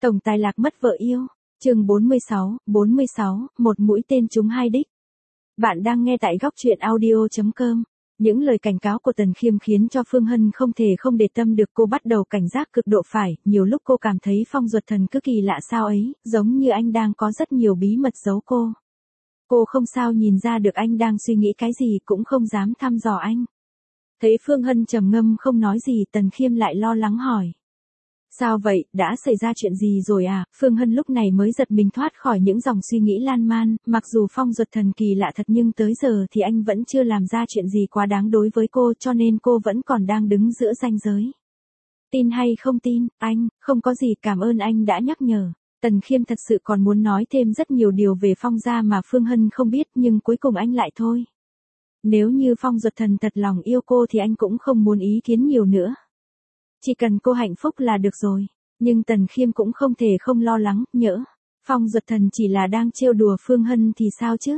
Tổng tài lạc mất vợ yêu. Chương 46, một mũi tên trúng hai đích. Bạn đang nghe tại góc truyện audio.com. Những lời cảnh cáo của Tần Khiêm khiến cho Phương Hân không thể không để tâm được, cô bắt đầu cảnh giác cực độ phải, nhiều lúc cô cảm thấy Phong Duật Thần cứ kỳ lạ sao ấy, giống như anh đang có rất nhiều bí mật giấu cô. Cô không sao nhìn ra được anh đang suy nghĩ cái gì, cũng không dám thăm dò anh. Thấy Phương Hân trầm ngâm không nói gì, Tần Khiêm lại lo lắng hỏi. Sao vậy, đã xảy ra chuyện gì rồi à? Phương Hân lúc này mới giật mình thoát khỏi những dòng suy nghĩ lan man, mặc dù Phong Duật Thần kỳ lạ thật nhưng tới giờ thì anh vẫn chưa làm ra chuyện gì quá đáng đối với cô, cho nên cô vẫn còn đang đứng giữa ranh giới. Tin hay không tin, anh, không có gì, cảm ơn anh đã nhắc nhở. Tần Khiêm thật sự còn muốn nói thêm rất nhiều điều về Phong gia mà Phương Hân không biết, nhưng cuối cùng anh lại thôi. Nếu như Phong Duật Thần thật lòng yêu cô thì anh cũng không muốn ý kiến nhiều nữa. Chỉ cần cô hạnh phúc là được rồi. Nhưng Tần Khiêm cũng không thể không lo lắng, nhỡ Phong Duật Thần chỉ là đang trêu đùa Phương Hân thì sao chứ?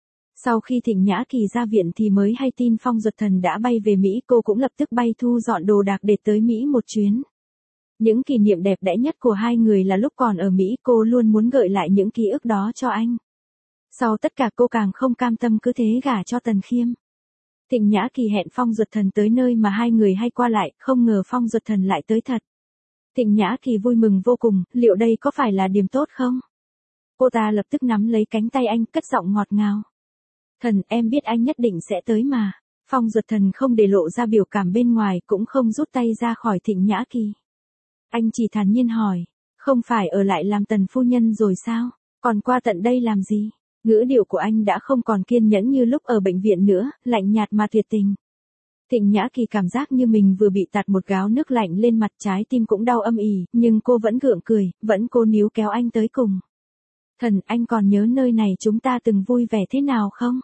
Sau khi Thịnh Nhã Kỳ ra viện thì mới hay tin Phong Duật Thần đã bay về Mỹ, cô cũng lập tức bay thu dọn đồ đạc để tới Mỹ một chuyến. Những kỷ niệm đẹp đẽ nhất của hai người là lúc còn ở Mỹ, cô luôn muốn gợi lại những ký ức đó cho anh. Sau tất cả cô càng không cam tâm cứ thế gả cho Tần Khiêm. Thịnh Nhã Kỳ hẹn Phong Duật Thần tới nơi mà hai người hay qua lại, không ngờ Phong Duật Thần lại tới thật. Thịnh Nhã Kỳ vui mừng vô cùng, liệu đây có phải là điểm tốt không? Cô ta lập tức nắm lấy cánh tay anh, cất giọng ngọt ngào. Thần, em biết anh nhất định sẽ tới mà. Phong Duật Thần không để lộ ra biểu cảm bên ngoài, cũng không rút tay ra khỏi Thịnh Nhã Kỳ. Anh chỉ thản nhiên hỏi, không phải ở lại làm Tần phu nhân rồi sao? Còn qua tận đây làm gì? Ngữ điệu của anh đã không còn kiên nhẫn như lúc ở bệnh viện nữa, lạnh nhạt mà tuyệt tình. Thịnh Nhã Kỳ cảm giác như mình vừa bị tạt một gáo nước lạnh lên mặt, trái tim cũng đau âm ỉ, nhưng cô vẫn gượng cười, vẫn cố níu kéo anh tới cùng. Thần, anh còn nhớ nơi này chúng ta từng vui vẻ thế nào không?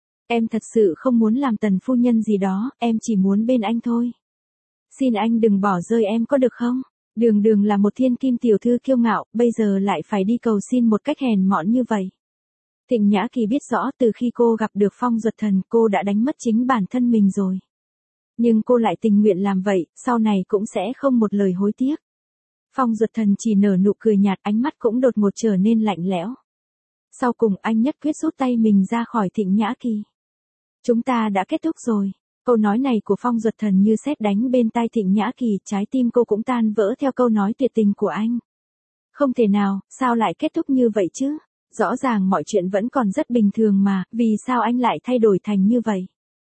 Em thật sự không muốn làm Tần phu nhân gì đó, em chỉ muốn bên anh thôi. Xin anh đừng bỏ rơi em có được không? Đường Đường là một thiên kim tiểu thư kiêu ngạo, bây giờ lại phải đi cầu xin một cách hèn mọn như vậy. Thịnh Nhã Kỳ biết rõ từ khi cô gặp được Phong Duật Thần cô đã đánh mất chính bản thân mình rồi. Nhưng cô lại tình nguyện làm vậy, sau này cũng sẽ không một lời hối tiếc. Phong Duật Thần chỉ nở nụ cười nhạt, ánh mắt cũng đột ngột trở nên lạnh lẽo. Sau cùng anh nhất quyết rút tay mình ra khỏi Thịnh Nhã Kỳ. Chúng ta đã kết thúc rồi. Câu nói này của Phong Duật Thần như sét đánh bên tai Thịnh Nhã Kỳ, trái tim cô cũng tan vỡ theo câu nói tuyệt tình của anh. Không thể nào, sao lại kết thúc như vậy chứ? Rõ ràng mọi chuyện vẫn còn rất bình thường mà, vì sao anh lại thay đổi thành như vậy?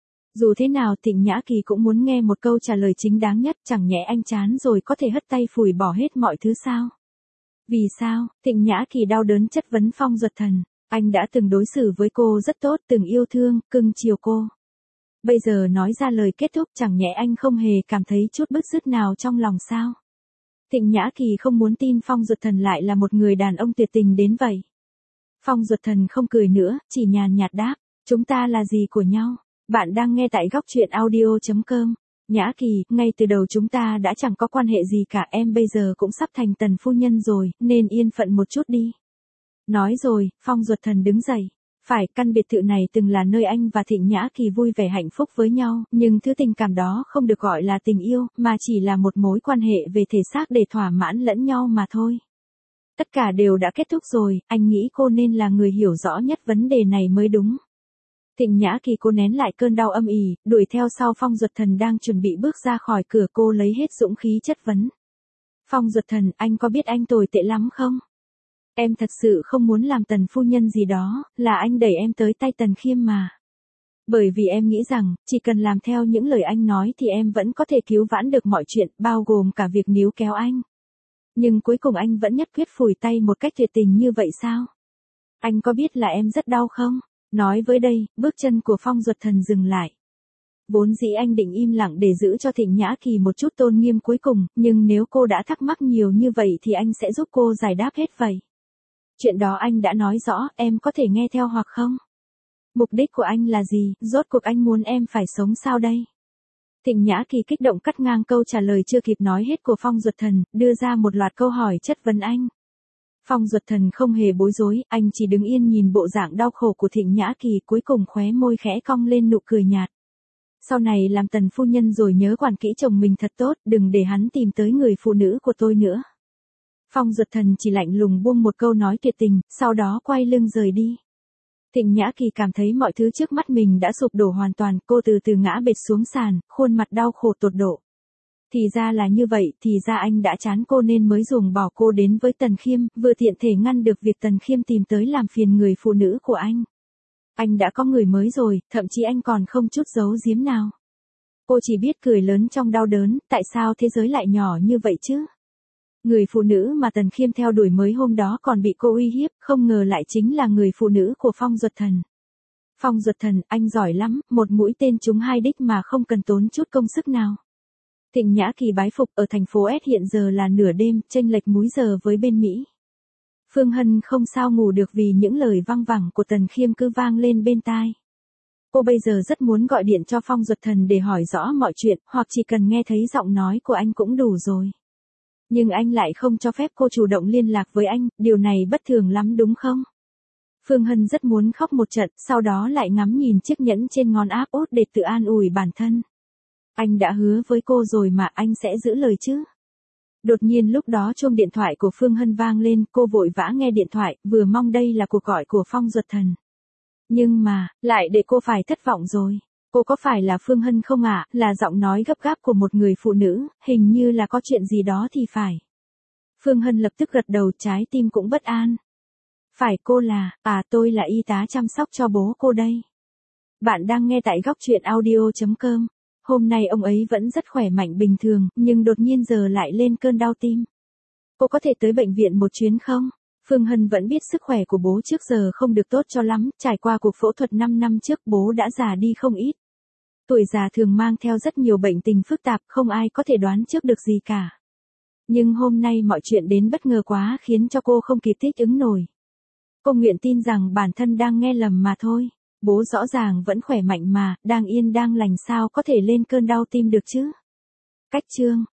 Dù thế nào Thịnh Nhã Kỳ cũng muốn nghe một câu trả lời chính đáng nhất, chẳng nhẽ anh chán rồi có thể hất tay phủi bỏ hết mọi thứ sao? Vì sao? Thịnh Nhã Kỳ đau đớn chất vấn Phong Duật Thần. Anh đã từng đối xử với cô rất tốt, từng yêu thương, cưng chiều cô. Bây giờ nói ra lời kết thúc, chẳng nhẽ anh không hề cảm thấy chút bứt rứt nào trong lòng sao? Thịnh Nhã Kỳ không muốn tin Phong Duật Thần lại là một người đàn ông tuyệt tình đến vậy. Phong Duật Thần không cười nữa, chỉ nhàn nhạt đáp, chúng ta là gì của nhau? Bạn đang nghe tại góc truyện audio.com. Nhã Kỳ, ngay từ đầu chúng ta đã chẳng có quan hệ gì cả, em bây giờ cũng sắp thành Tần phu nhân rồi, nên yên phận một chút đi. Nói rồi, Phong Duật Thần đứng dậy. Phải, căn biệt thự này từng là nơi anh và Thịnh Nhã Kỳ vui vẻ hạnh phúc với nhau, nhưng thứ tình cảm đó không được gọi là tình yêu, mà chỉ là một mối quan hệ về thể xác để thỏa mãn lẫn nhau mà thôi. Tất cả đều đã kết thúc rồi, anh nghĩ cô nên là người hiểu rõ nhất vấn đề này mới đúng. Thịnh Nhã Kỳ cố nén lại cơn đau âm ỉ, đuổi theo sau Phong Duật Thần đang chuẩn bị bước ra khỏi cửa, cô lấy hết dũng khí chất vấn. Phong Duật Thần, anh có biết anh tồi tệ lắm không? Em thật sự không muốn làm Tần phu nhân gì đó, là anh đẩy em tới tay Tần Khiêm mà. Bởi vì em nghĩ rằng, chỉ cần làm theo những lời anh nói thì em vẫn có thể cứu vãn được mọi chuyện, bao gồm cả việc níu kéo anh. Nhưng cuối cùng anh vẫn nhất quyết phủi tay một cách tuyệt tình như vậy sao? Anh có biết là em rất đau không? Nói với đây, bước chân của Phong Duật Thần dừng lại. Vốn dĩ anh định im lặng để giữ cho Thịnh Nhã Kỳ một chút tôn nghiêm cuối cùng, nhưng nếu cô đã thắc mắc nhiều như vậy thì anh sẽ giúp cô giải đáp hết vậy. Chuyện đó anh đã nói rõ, em có thể nghe theo hoặc không? Mục đích của anh là gì, rốt cuộc anh muốn em phải sống sao đây? Thịnh Nhã Kỳ kích động cắt ngang câu trả lời chưa kịp nói hết của Phong Duật Thần, đưa ra một loạt câu hỏi chất vấn anh. Phong Duật Thần không hề bối rối, anh chỉ đứng yên nhìn bộ dạng đau khổ của Thịnh Nhã Kỳ, cuối cùng khóe môi khẽ cong lên nụ cười nhạt. Sau này làm Tần phu nhân rồi nhớ quản kỹ chồng mình thật tốt, đừng để hắn tìm tới người phụ nữ của tôi nữa. Phong Duật Thần chỉ lạnh lùng buông một câu nói tuyệt tình, sau đó quay lưng rời đi. Thịnh Nhã Kỳ cảm thấy mọi thứ trước mắt mình đã sụp đổ hoàn toàn, cô từ từ ngã bệt xuống sàn, khuôn mặt đau khổ tột độ. Thì ra là như vậy, thì ra anh đã chán cô nên mới dùng bỏ cô đến với Tần Khiêm, vừa tiện thể ngăn được việc Tần Khiêm tìm tới làm phiền người phụ nữ của anh. Anh đã có người mới rồi, thậm chí anh còn không chút giấu giếm nào. Cô chỉ biết cười lớn trong đau đớn, tại sao thế giới lại nhỏ như vậy chứ? Người phụ nữ mà Tần Khiêm theo đuổi mới hôm đó còn bị cô uy hiếp, không ngờ lại chính là người phụ nữ của Phong Duật Thần. Phong Duật Thần, anh giỏi lắm, một mũi tên trúng 2 đích mà không cần tốn chút công sức nào. Thịnh Nhã Kỳ bái phục. Ở thành phố S hiện giờ là nửa đêm, chênh lệch múi giờ với bên Mỹ. Phương Hân không sao ngủ được vì những lời văng vẳng của Tần Khiêm cứ vang lên bên tai. Cô bây giờ rất muốn gọi điện cho Phong Duật Thần để hỏi rõ mọi chuyện, hoặc chỉ cần nghe thấy giọng nói của anh cũng đủ rồi. Nhưng anh lại không cho phép cô chủ động liên lạc với anh, điều này bất thường lắm đúng không? Phương Hân rất muốn khóc một trận, sau đó lại ngắm nhìn chiếc nhẫn trên ngón áp út để tự an ủi bản thân. Anh đã hứa với cô rồi mà, anh sẽ giữ lời chứ. Đột nhiên lúc đó chuông điện thoại của Phương Hân vang lên, cô vội vã nghe điện thoại, vừa mong đây là cuộc gọi của Phong Duật Thần. Nhưng mà, lại để cô phải thất vọng rồi. Cô có phải là Phương Hân không ạ? Là giọng nói gấp gáp của một người phụ nữ, hình như là có chuyện gì đó thì phải. Phương Hân lập tức gật đầu, trái tim cũng bất an. Phải, cô là, tôi là y tá chăm sóc cho bố cô đây. Bạn đang nghe tại góc truyện audio.com. Hôm nay ông ấy vẫn rất khỏe mạnh bình thường, nhưng đột nhiên giờ lại lên cơn đau tim. Cô có thể tới bệnh viện một chuyến không? Phương Hân vẫn biết sức khỏe của bố trước giờ không được tốt cho lắm, trải qua cuộc phẫu thuật 5 năm trước bố đã già đi không ít. Tuổi già thường mang theo rất nhiều bệnh tình phức tạp, không ai có thể đoán trước được gì cả. Nhưng hôm nay mọi chuyện đến bất ngờ quá khiến cho cô không kịp thích ứng nổi. Cô nguyện tin rằng bản thân đang nghe lầm mà thôi. Bố rõ ràng vẫn khỏe mạnh mà, đang yên đang lành sao có thể lên cơn đau tim được chứ? Cách chương